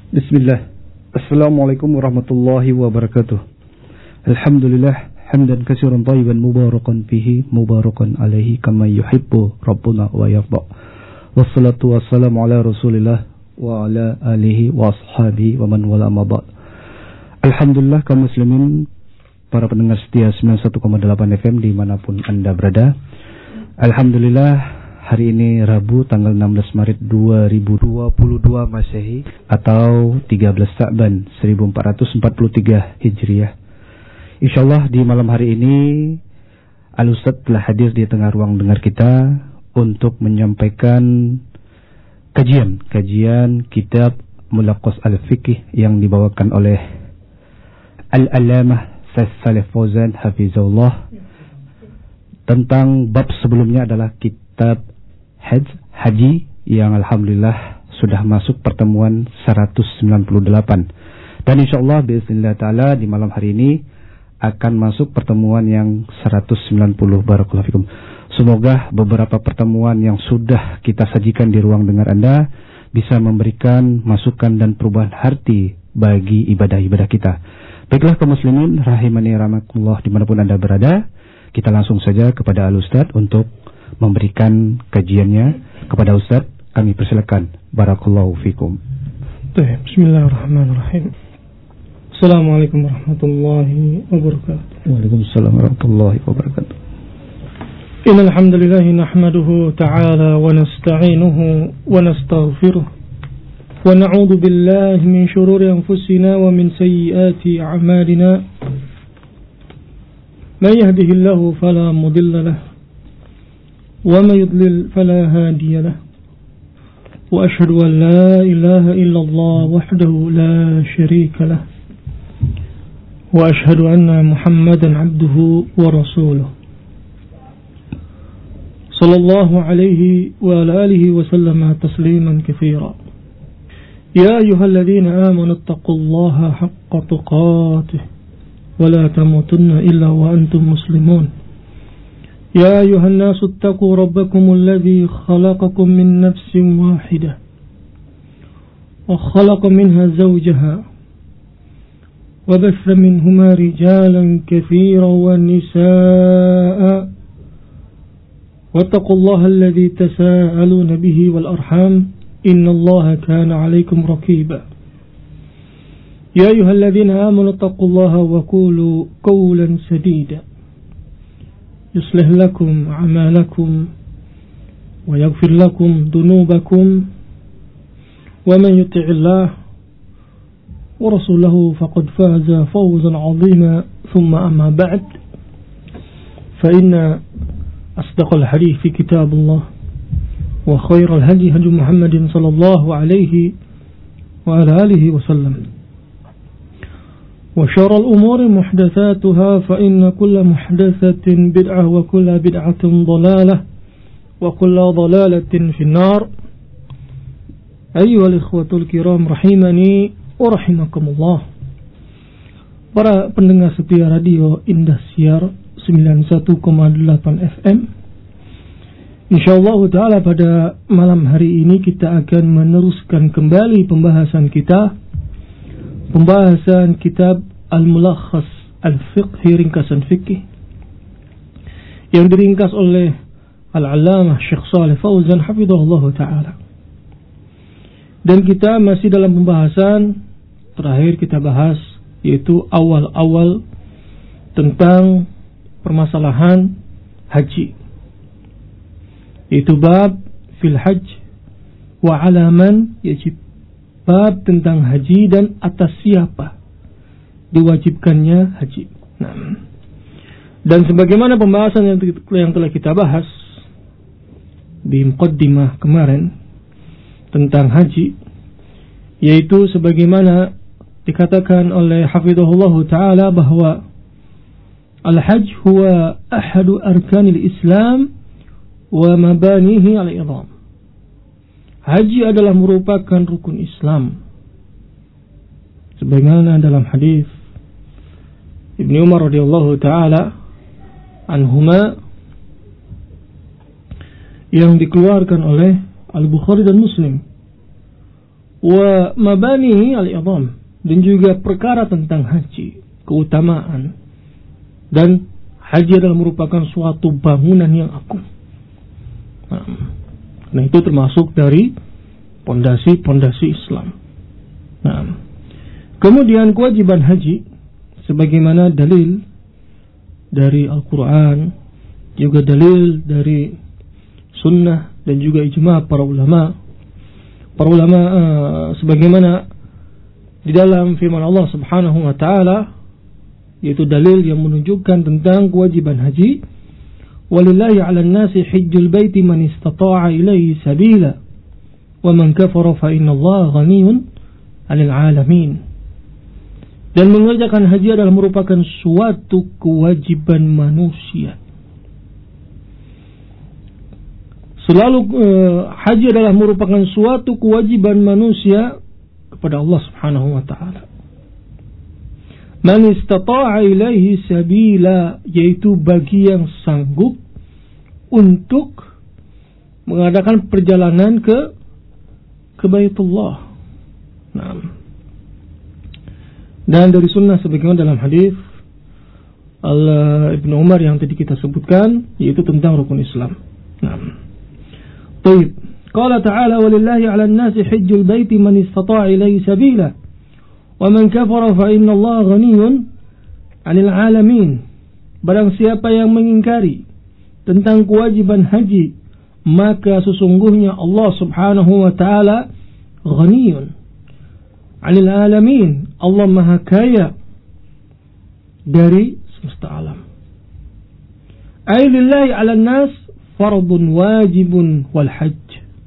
Bismillah. Assalamualaikum warahmatullahi wabarakatuh. Alhamdulillah hamdan katsiran thayyiban mubarakan fihi mubarakan alaihi kama yuhibbu rabbuna wa yarda. Wassalatu wassalamu ala Rasulillah wa ala alihi wa ashabihi wa man wala amma ba'd. Alhamdulillah kaum muslimin, para pendengar setia 91,8 FM dimanapun Anda berada. Alhamdulillah, hari ini Rabu tanggal 16 Maret 2022 Masehi atau 13 Sa'ban 1443 Hijriah. Insyaallah di malam hari ini Al-Ustadz telah hadir di tengah ruang dengar kita untuk menyampaikan kajian kitab Mulaqqas Al-Fiqh yang dibawakan oleh Al-Allamah Saleh Fauzan Hafizahullah. Tentang bab sebelumnya adalah kitab Haji yang alhamdulillah sudah masuk pertemuan 198, dan insyaallah bismillah ta'ala di malam hari ini akan masuk pertemuan yang 190. Barakallahu fikum. Semoga beberapa pertemuan yang sudah kita sajikan di ruang dengar Anda bisa memberikan masukan dan perubahan arti bagi ibadah-ibadah kita. Baiklah kaum muslimin rahimani rahimakumullah dimanapun Anda berada, kita langsung saja kepada Al-Ustadz untuk memberikan kajiannya. Kepada Ustaz kami persilakan. Barakallahu fikum. Bismillahirrahmanirrahim. Assalamualaikum warahmatullahi wabarakatuh. Waalaikumsalam warahmatullahi wabarakatuh. Innal hamdalillah nahmaduhu ta'ala wa nasta'inuhu wa nastaghfiruh wa na'udzu billahi min shururi anfusina wa min sayyiati a'malina. Man yahdihillahu fala mudilla lahu وما يضلل فلا هادي له وأشهد أن لا إله إلا الله وحده لا شريك له وأشهد أن محمدا عبده ورسوله صلى الله عليه وعلى آله وسلم تسليما كثيرا. يا أيها الذين آمنوا اتقوا الله حق تقاته ولا تموتن إلا وأنتم مسلمون. يا أيها الناس اتقوا ربكم الذي خلقكم من نفس واحدة وخلق منها زوجها وبث منهما رجالا كثيرا ونساء واتقوا الله الذي تساءلون به والأرحام إن الله كان عليكم رقيبا. يا أيها الذين آمنوا اتقوا الله وقولوا قولا سديدا يصلح لكم أعمالكم ويغفر لكم ذنوبكم ومن يطع الله ورسوله فقد فاز فوزا عظيما. ثم أما بعد فإن أصدق الحديث في كتاب الله وخير الهدي هدي محمد صلى الله عليه وعلى آله وسلم وشر الأمور محدثاتها فإن كل محدثة بدعة وكل بدعة ضلالة وكل ضلالة في النار. أيها الإخوة الكرام رحمني ورحمكم الله. Para pendengar setia radio Indosiar 91,8 FM. Insyaallah ta'ala pada malam hari ini kita akan meneruskan kembali pembahasan kitab Al-Mulaqqas Al-Fiqh, ringkasan fikih yang diringkas oleh Al-Allamah Syekh Saleh Fauzan hafizahullah ta'ala. Dan kita masih dalam pembahasan terakhir kita bahas, yaitu awal-awal tentang permasalahan haji, yaitu bab fil hajj wa alaman yajib, bab tentang haji dan atas siapa diwajibkannya haji. Nah, dan sebagaimana pembahasan yang telah kita bahas di muqaddimah kemarin tentang haji, yaitu sebagaimana dikatakan oleh hafizahullah ta'ala bahwa al-hajj huwa ahadu arkanil Islam wa mabanihi al-idham. Haji adalah merupakan rukun Islam, sebagaimana dalam hadis Ibnu Umar radhiyallahu taala anhuma yang dikeluarkan oleh Al-Bukhari dan Muslim wa mabani al-idham, dan juga perkara tentang haji, keutamaan, dan haji adalah merupakan suatu bangunan yang agung. Nah, itu termasuk dari pondasi-pondasi Islam. Nah, kemudian kewajiban haji sebagaimana dalil dari Al-Quran, juga dalil dari sunnah, dan juga ijma' para ulama. Para ulama sebagaimana di dalam firman Allah Subhanahu wa taala, yaitu dalil yang menunjukkan tentang kewajiban haji. Walillahi 'alan nasi hajjul baiti man istata'a ilaihi sabila wa man kafara fa innallaha ghaniyyun 'anil 'alamin. Dan mengerjakan haji adalah merupakan suatu kewajiban manusia. Selalu haji adalah merupakan suatu kewajiban manusia kepada Allah Subhanahu wa taala. Man istata'a ilaihi sabila, yaitu bagi yang sanggup untuk mengadakan perjalanan ke Baitullah. Nah, dan dari sunnah sebagaimana dalam hadis Ibnu Umar yang tadi kita sebutkan, yaitu tentang rukun Islam. Nah, baik. Qala ta'ala walillahi 'alan nasi hajjul baiti man istata'a ilaihi sabila wa man kafara fa innallaha ghaniyyun 'anil 'alamin. Barang siapa yang mengingkari tentang kewajiban haji, maka sesungguhnya Allah Subhanahu wa taala ghaniyyun 'anil 'alamin. Allah Maha Kaya dari semesta alam. Ay lillahi 'alan nas fardun wajibun wal hajj.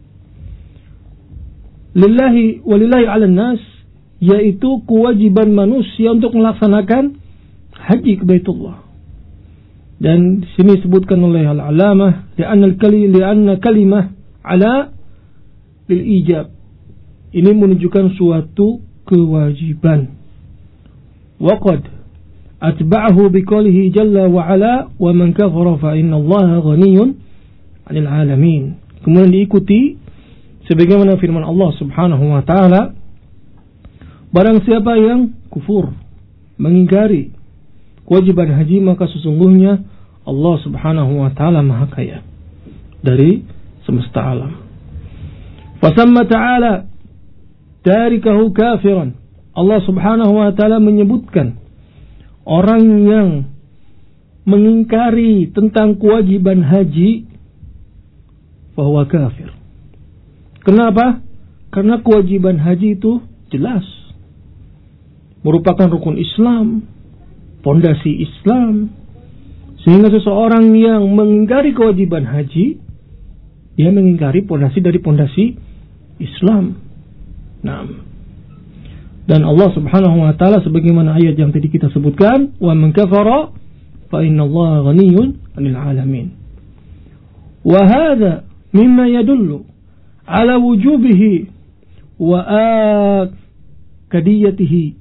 Lillahi walillahi 'alan nas, yaitu kewajiban manusia untuk melaksanakan haji ke Baitullah. Dan di sini disebutkan oleh al-alamah li'anna kalimah ala lil ijab. Ini menunjukkan suatu kewajiban. Wa qad atba'ahu biqaulihi jalla wa ala wa man kafara fa innallaha ghaniyyun 'anil 'alamin. Kemudian diikuti sebagaimana firman Allah Subhanahu wa taala, barang siapa yang kufur, mengingkari kewajiban haji, maka sesungguhnya Allah Subhanahu wa taala Maha Kaya dari semesta alam. Fasamma ta'ala tarikahu kafiran. Allah Subhanahu wa taala menyebutkan orang yang mengingkari tentang kewajiban haji bahwa kafir. Kenapa? Karena kewajiban haji itu jelas merupakan rukun Islam, pondasi Islam, sehingga seseorang yang mengingkari kewajiban haji, dia mengingkari pondasi dari pondasi Islam. Nah, dan Allah Subhanahu wa taala sebagaimana ayat yang tadi kita sebutkan, wa man kafara fa innallaha ghaniyyun 'anil 'alamin. Wa hadha mimma yadullu ala wujubihi wa akadiyatihi.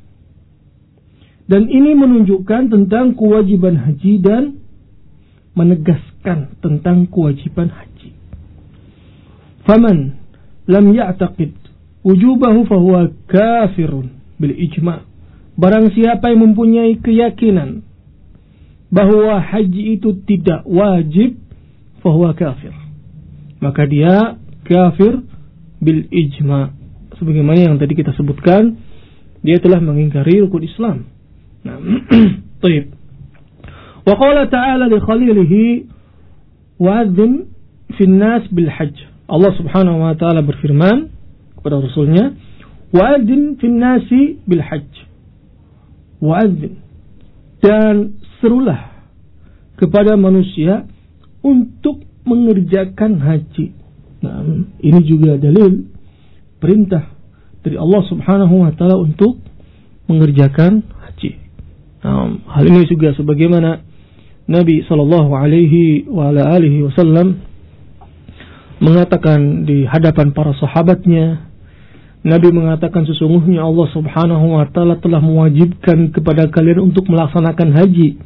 Dan ini menunjukkan tentang kewajiban haji dan menegaskan tentang kewajiban haji. Faman lam ya'taqid wujubahu fahuwa kafirun bil ijma'. Barang siapa yang mempunyai keyakinan bahwa haji itu tidak wajib, fahuwa kafir, maka dia kafir bil ijma'. Sebagaimana yang tadi kita sebutkan, dia telah mengingkari rukun Islam. Nah, baik. Wa qala ta'ala li khalilihi wa'adzin fin nas bil hajj. Allah Subhanahu wa taala berfirman kepada Rasulnya, wa'adzin fin nasi bil hajj. Wa'adzin, dan serulah kepada manusia untuk mengerjakan haji. Nah, ini juga dalil perintah dari Allah Subhanahu wa taala untuk mengerjakan haji. Nah, hal ini juga sebagaimana Nabi sallallahu alaihi wasallam mengatakan di hadapan para sahabatnya. Nabi mengatakan, sesungguhnya Allah Subhanahu wa taala telah mewajibkan kepada kalian untuk melaksanakan haji,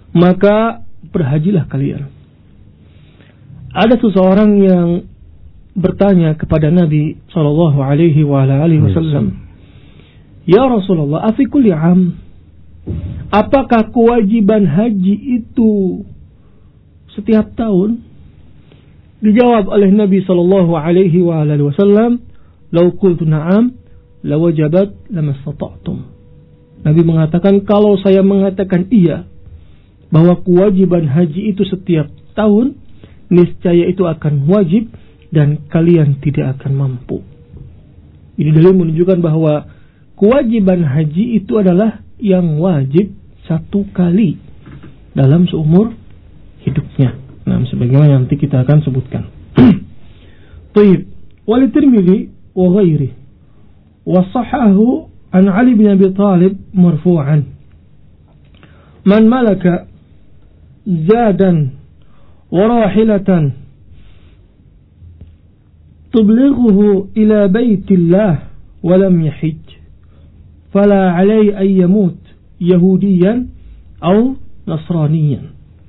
maka berhajilah kalian. Ada seseorang yang bertanya kepada Nabi sallallahu alaihi wasallam, "Ya Rasulullah, afi kulli am, apakah kewajiban haji itu setiap tahun?" Dijawab oleh Nabi sallallahu alaihi wasallam, "Lau qultu na'am, lawajabat lamastata'tum." Nabi mengatakan, kalau saya mengatakan iya, bahwa kewajiban haji itu setiap tahun, niscaya itu akan wajib dan kalian tidak akan mampu. Ini dalil menunjukkan bahwa kewajiban haji itu adalah yang wajib satu kali dalam seumur hidupnya. Nah, sebagaimana nanti kita akan sebutkan. Taib. Wali Tirmidzi wa ghairi wa sahahu an Ali bin Abi Thalib marfu'an, man malaka zadan wa rahilatan tublighuhu ila baitillah wa lam yahij fala alayhi an yamut yahudiyan aw nasraniyan.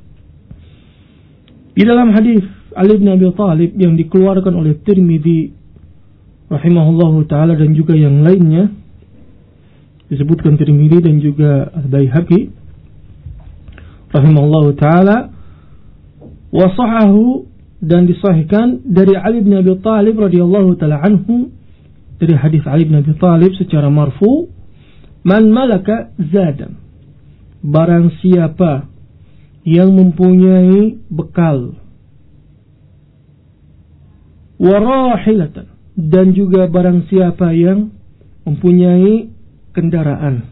Di dalam hadis Ali bin Abi Thalib yang dikeluarkan oleh Tirmidzi rahimahullahu taala dan juga yang lainnya, disebutkan Tirmidzi dan juga Al-Baihaqi rahimahullahu taala, wa sahahu, dan disahihkan dari Ali bin Abi Thalib radhiyallahu taala anhu, dari hadis Ali bin Abi Thalib secara marfu, man malaka zadan, barang siapa yang mempunyai bekal, wa rahilatan, dan juga barang siapa yang mempunyai kendaraan,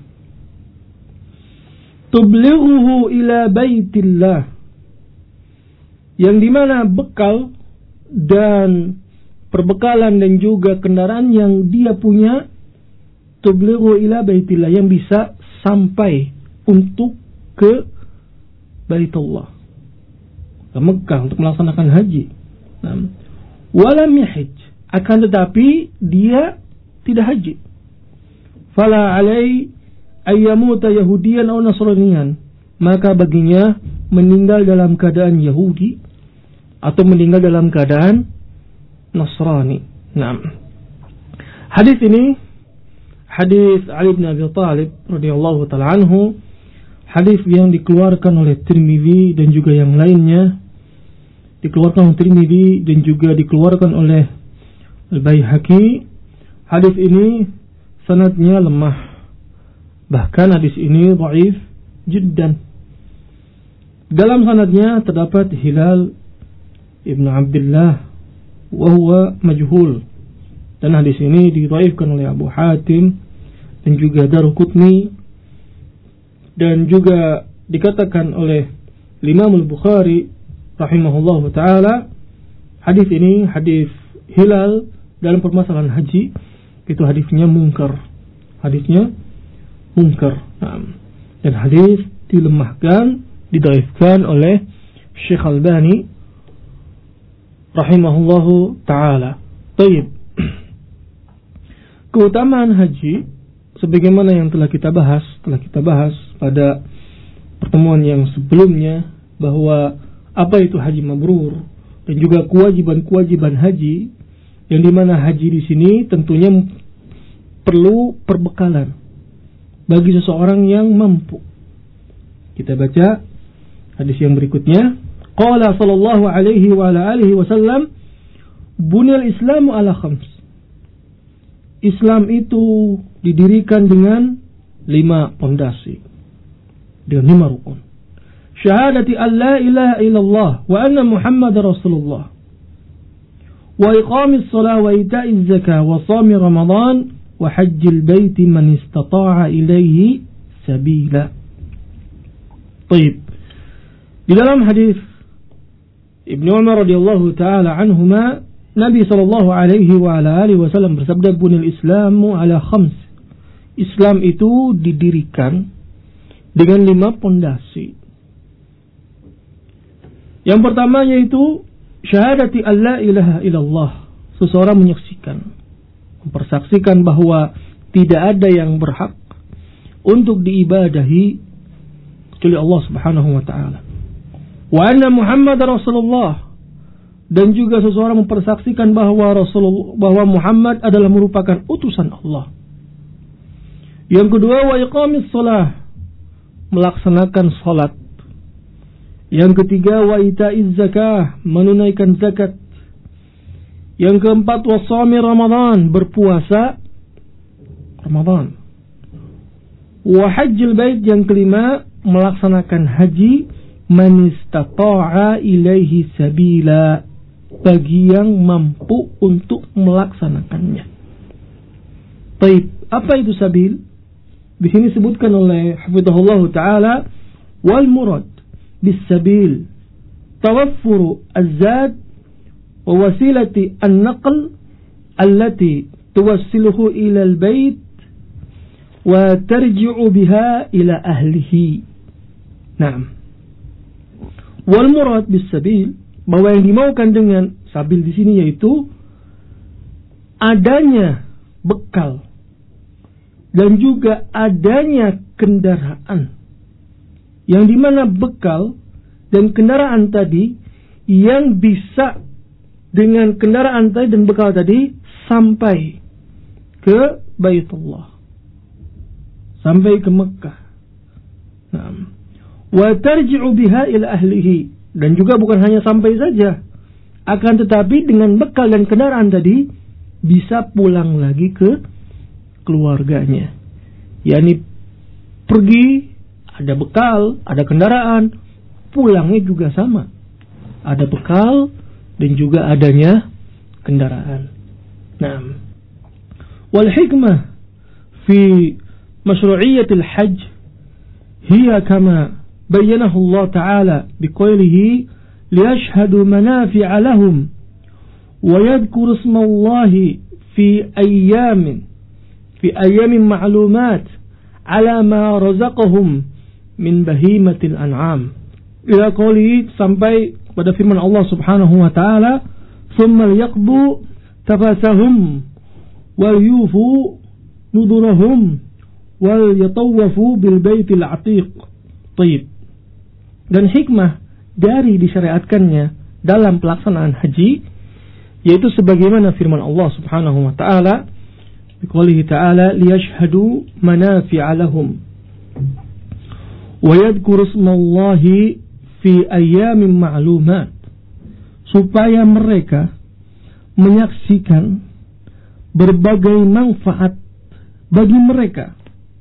tublighuhu ila baitillah, yang dimana bekal dan perbekalan dan juga kendaraan yang dia punya, tublighu ila baitillah, yang bisa sampai untuk ke Baitullah, ke Mekah untuk melaksanakan haji. Walam yahij, akan tetapi dia tidak haji. Fala alai ayyamuta yahudiyan atau nasraniyan, maka baginya meninggal dalam keadaan Yahudi atau meninggal dalam keadaan Nasrani. Nah, hadis ini hadis Ali bin Abi Thalib radhiyallahu taala anhu, hadis yang dikeluarkan oleh Tirmidzi dan juga yang lainnya, dikeluarkan oleh Tirmidzi dan juga dikeluarkan oleh Al-Baihaqi. Hadis ini sanadnya lemah, bahkan hadis ini dhaif jiddan. Dalam sanadnya terdapat Hilal ibnu Abdullah wa huwa majhul, dan hadis ini didhaifkan oleh Abu Hatim dan juga Daruqutni, dan juga dikatakan oleh Imam Al-Bukhari rahimahullahu taala, hadis ini, hadis Hilal dalam permasalahan haji, itu hadisnya munkar. Dan hadis dilemahkan, didhaifkan oleh Syekh Albani rahimahullahu taala. Baik. Keutamaan haji sebagaimana yang telah kita bahas pada pertemuan yang sebelumnya, bahwa apa itu haji mabrur dan juga kewajiban haji, yang dimana haji di sini tentunya perlu perbekalan bagi seseorang yang mampu. Kita baca hadis yang berikutnya. Qala sallallahu alaihi wa ala alihi wasallam, bunyal islamu ala khams. Islam itu didirikan dengan 5 pondasi, dengan 5 rukun. Syahadati an la ilaha illallah wa anna Muhammadar Rasulullah, wa iqamis shalah wa ita'iz zakah wa shami Ramadan wa hajjil baiti man istata'a ilaihi sabila. Baik. Di dalam hadis Ibnu Umar radhiyallahu taala anhuma, Nabi sallallahu alaihi wa ala alihi wasallam bersabda, bunil islamu ala khams. Islam itu didirikan dengan 5 pondasi. Yang pertama yaitu syahadati an la ilaha illallah. Seseorang menyaksikan, mempersaksikan bahwa tidak ada yang berhak untuk diibadahi kecuali Allah Subhanahu wa taala. Wa anna Muhammadar Rasulullah, dan juga seseorang mempersaksikan bahwa Muhammad adalah merupakan utusan Allah. Yang kedua, wa iqamis shalah, melaksanakan salat. Yang ketiga, wa ita'iz zakah, menunaikan zakat. Yang keempat, wa shaumi Ramadan, berpuasa Ramadan. Wa hajjil bait, yang kelima, melaksanakan haji, man istata'a ilaihi sabila, bagi yang mampu untuk melaksanakannya. Baik, apa itu sabil? Di sini disebutkan oleh hafizahullah taala, wal murad bis sabil tawaffuru az-zad wa wasilati an-naql allati tuwassiluhu ila al-bait wa tarji'u biha ila ahlihi. Naam. Wal murad bis sabil, bahwa yang dimaukan dengan sabil di sini yaitu adanya bekal dan juga adanya kendaraan, yang dimana bekal dan kendaraan tadi yang bisa dengan kendaraan tadi dan bekal tadi sampai ke Baitullah, sampai ke Mekah. Nah, wa tarji'u biha ila ahlihi, dan juga bukan hanya sampai saja, akan tetapi dengan bekal dan kendaraan tadi bisa pulang lagi ke keluarganya. yakni pergi ada bekal, ada kendaraan, pulangnya juga sama, ada bekal dan juga adanya kendaraan. Nah, wal hikmah fi masyru'iyyatil hajj hiya kama bayyanahu Allah Ta'ala biqaulihi liyashhadu manafi'a lahum wa yadhkuru ismallahi fi ayyamin ma'lumat ala ma razaqahum min bahimatil an'am. Ila qaulihi, sampai pada firman Allah Subhanahu wa taala, "Tsumma yaqbu tafasahum wal yufu nudurahum wal yatawafu bil baitil atiq." Baik. Dan hikmah dari disyariatkannya dalam pelaksanaan haji yaitu sebagaimana firman Allah Subhanahu wa taala, biqoulihi ta'ala liyashhadu manafi'a lahum wa yadhkuru ismallahi fi ayyamin ma'lumat, supaya mereka menyaksikan berbagai manfaat bagi mereka.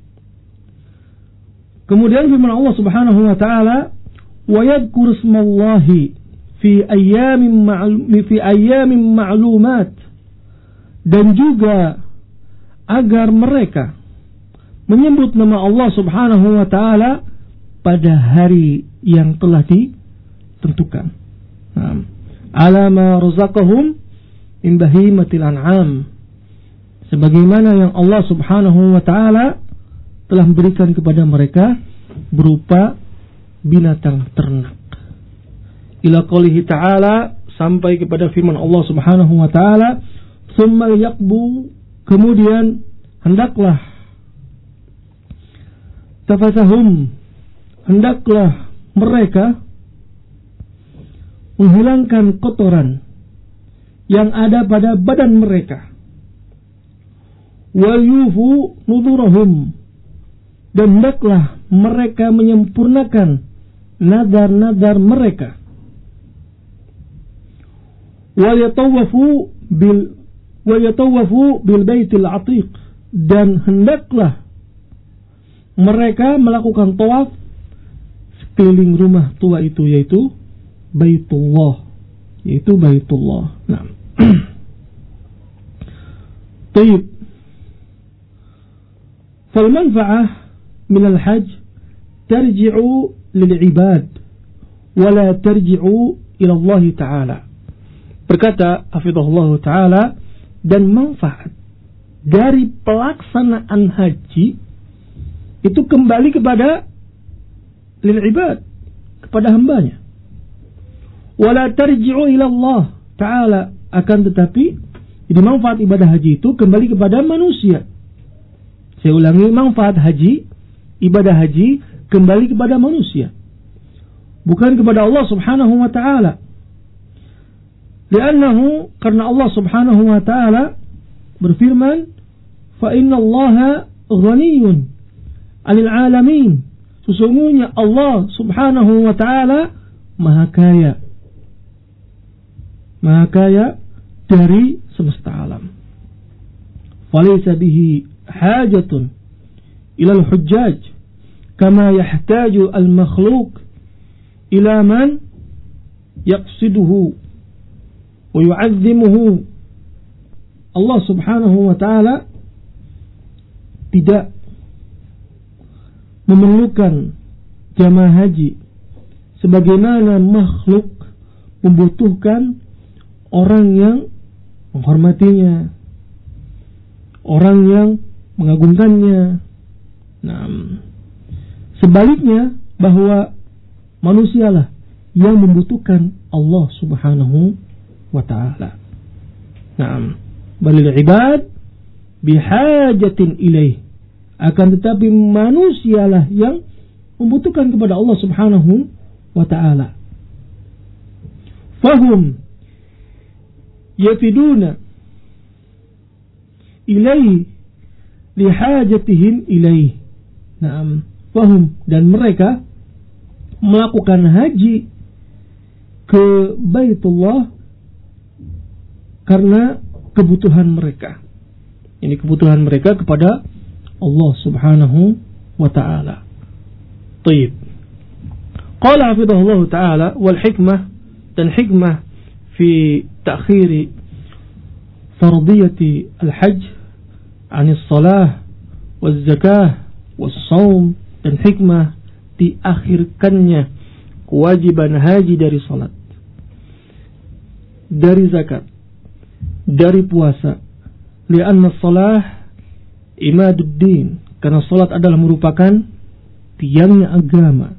Kemudian firman Allah Subhanahu wa taala, wa yadhkuru ismallahi fi ayyamin ma'lumat, dan juga agar mereka menyebut nama Allah Subhanahu wa taala pada hari yang telah ditentukan. Ala ma razaqahum min bahimatil an'am, sebagaimana yang Allah Subhanahu wa taala telah memberikan kepada mereka berupa binatang ternak. Ila qoulihi ta'ala, sampai kepada firman Allah Subhanahu wa taala, tsumma yaqbu, kemudian hendaklah tafasahum, hendaklah mereka menghilangkan kotoran yang ada pada badan mereka, wal yufu nudurahum, dan hendaklah mereka menyempurnakan nadar-nadar mereka, wal yatawafu bil baitil atiq, dan hendaklah mereka melakukan tawaf sekeliling rumah tua itu, yaitu Baitullah, Nah. Tayyib. Fal manfa'ah min al-hajj tarji'u lil ibad wa la tarji'u ila Allah Ta'ala. Berkata hafizahullah taala, dan manfaat dari pelaksanaan haji itu kembali kepada lil ibad, kepada hambanya. Wala tarji'u ila Allah Ta'ala, akan tetapi jadi manfaat ibadah haji itu kembali kepada manusia. Saya ulangi, manfaat haji, ibadah haji kembali kepada manusia, bukan kepada Allah Subhanahu wa taala. Li'annahu, karena Allah subhanahu wa ta'ala berfirman, fa inna allaha ghaniyun 'anil 'alamin. Sesungguhnya Allah subhanahu wa ta'ala maha kaya. Maha kaya dari semesta alam. Falaysa bihi hajatun ilal hujjaj kama yahtaju al-makhluq ila man yaqsiduhu wa yu'azzimuhu. Allah subhanahu wa ta'ala tidak memerlukan jamaah haji sebagaimana makhluk membutuhkan orang yang menghormatinya, orang yang mengagungkannya. Nah, sebaliknya bahwa manusialah yang membutuhkan Allah subhanahu wa ta'ala. Nah, balil ibad bihajatin ilaih. Akan tetapi manusialah yang membutuhkan kepada Allah subhanahu wa ta'ala. Fahum yafiduna ilaih lihajatihim ilaih. Naam, fahum, dan mereka melakukan haji ke Baitullah karena kebutuhan mereka. Ini kebutuhan mereka kepada Allah subhanahu wa ta'ala. Taib. Qala hafidhahullah ta'ala, wal hikmah, dan hikmah fi ta'khiri fardiyati al-hajj anis salah wal zakah wal saum, dan hikmah diakhirkannya kewajiban haji dari salat, dari zakat, dari puasa. Lianna salah imaduddin, karena salat adalah merupakan tiangnya agama.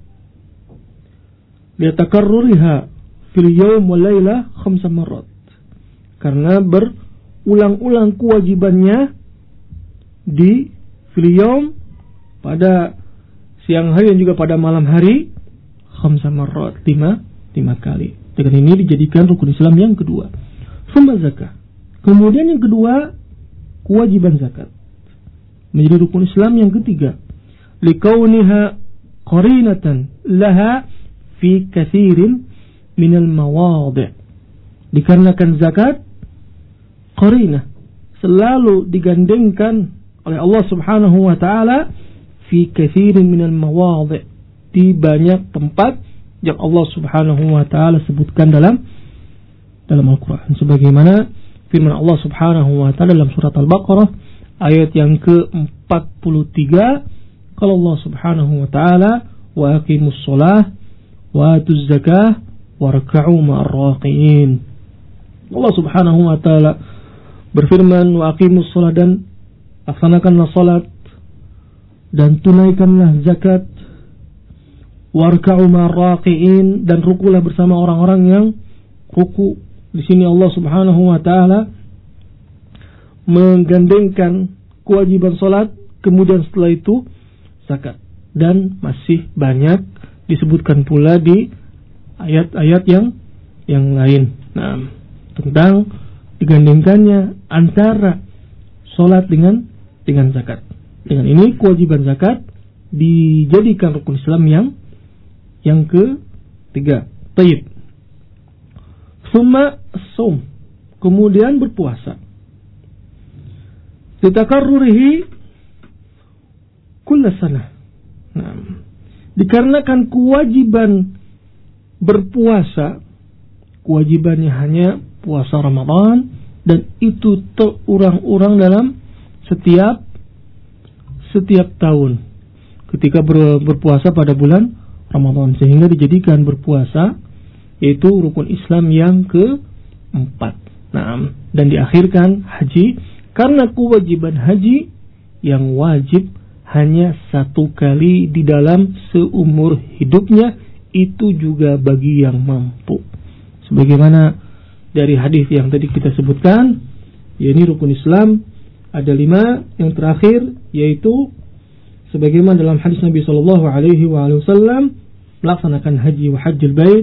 Liatakarruriha fil yawm wal layla 5 marrat, karena berulang-ulang kewajibannya di fil yawm, pada siang hari dan juga pada malam hari, 5 marrat, 5 kali. Dengan ini dijadikan rukun Islam yang kedua. Summa zakah, kemudian yang kedua kewajiban zakat menjadi rukun Islam yang ketiga. Likauniha qarinatan laha fi kathirin minal mawadi', dikarenakan zakat qarinah, selalu digandengkan oleh Allah subhanahu wa ta'ala fi kathirin minal mawadi', di banyak tempat yang Allah subhanahu wa ta'ala sebutkan dalam Al-Quran, sebagaimana firman Allah subhanahu wa ta'ala dalam surat Al-Baqarah ayat yang ke-43, kalau Allah subhanahu wa ta'ala, wa aqimus sholah wa atuz zakah warka'u ma'ar raqiin. Allah subhanahu wa ta'ala berfirman, wa aqimus sholah, dan laksanakanlah salat dan tunaikanlah zakat, warka'u ma'ar raqiin, dan rukulah bersama orang-orang yang ruku. Di sini Allah subhanahu wa ta'ala menggandengkan kewajiban salat, kemudian setelah itu zakat, dan masih banyak disebutkan pula di ayat-ayat yang lain. Nah, tentang digandengkannya antara salat dengan zakat. Dengan ini kewajiban zakat dijadikan rukun Islam yang ketiga. Taib. Summa as-saum, kemudian berpuasa. Ditakarrurihi kulla sanah. Nah, dikarenakan kewajiban berpuasa, kewajibannya hanya puasa Ramadan, dan itu terurang-urang dalam setiap tahun ketika berpuasa pada bulan Ramadan, sehingga dijadikan berpuasa yaitu rukun Islam yang keempat. Nah, dan diakhirkan haji, karena kewajiban haji yang wajib hanya 1 kali di dalam seumur hidupnya, itu juga bagi yang mampu. Sebagaimana dari hadis yang tadi kita sebutkan, yakni rukun Islam ada 5, yang terakhir yaitu sebagaimana dalam hadis Nabi sallallahu alaihi wasallam, melaksanakan haji wa hajjul bait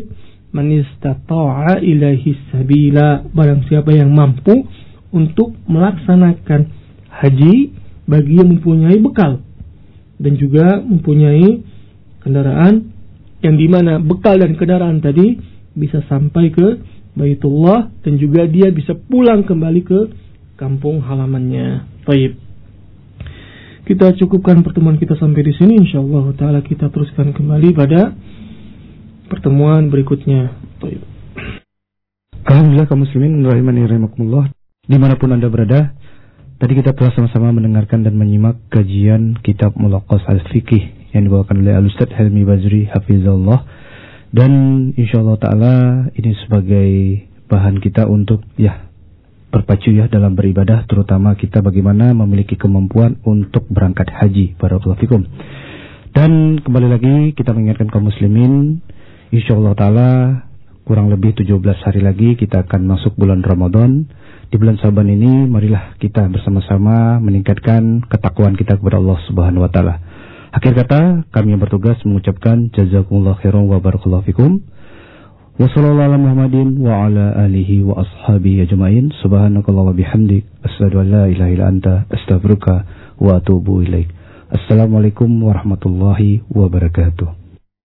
man istata'a ilaihi sabila, barang siapa yang mampu untuk melaksanakan haji bagi yang mempunyai bekal dan juga mempunyai kendaraan, yang dimana bekal dan kendaraan tadi bisa sampai ke Baitullah dan juga dia bisa pulang kembali ke kampung halamannya. Baik. Kita cukupkan pertemuan kita sampai di sini. Insyaallah taala kita teruskan kembali pada pertemuan berikutnya. Baik. Alhamdulillah kaum muslimin rahimani rahimakumullah, dimanapun Anda berada. Tadi kita telah sama-sama mendengarkan dan menyimak kajian kitab Mulaqqas Al-Fiqih yang dibawakan oleh Al-Ustaz Helmi Bazri hafizallah, dan insyaallah taala ini sebagai bahan kita untuk berpacu dalam beribadah, terutama kita bagaimana memiliki kemampuan untuk berangkat haji. Barakallahu fikum. Dan kembali lagi kita mengingatkan kaum muslimin, insyaallah taala kurang lebih 17 hari lagi kita akan masuk bulan Ramadan. Di bulan Syaban ini marilah kita bersama-sama meningkatkan ketakwaan kita kepada Allah Subhanahu wa taala. Akhir kata, kami yang bertugas mengucapkan jazakumullah khairan wa barakallahu fikum. Wa sallallahu ala Muhammadin wa ala alihi wa ashabihi ajma'in. Subhanakallah wa bihamdik, asyhadu an la ilaha illa anta, astaghfiruka wa atubu ilaik. Assalamualaikum warahmatullahi wabarakatuh.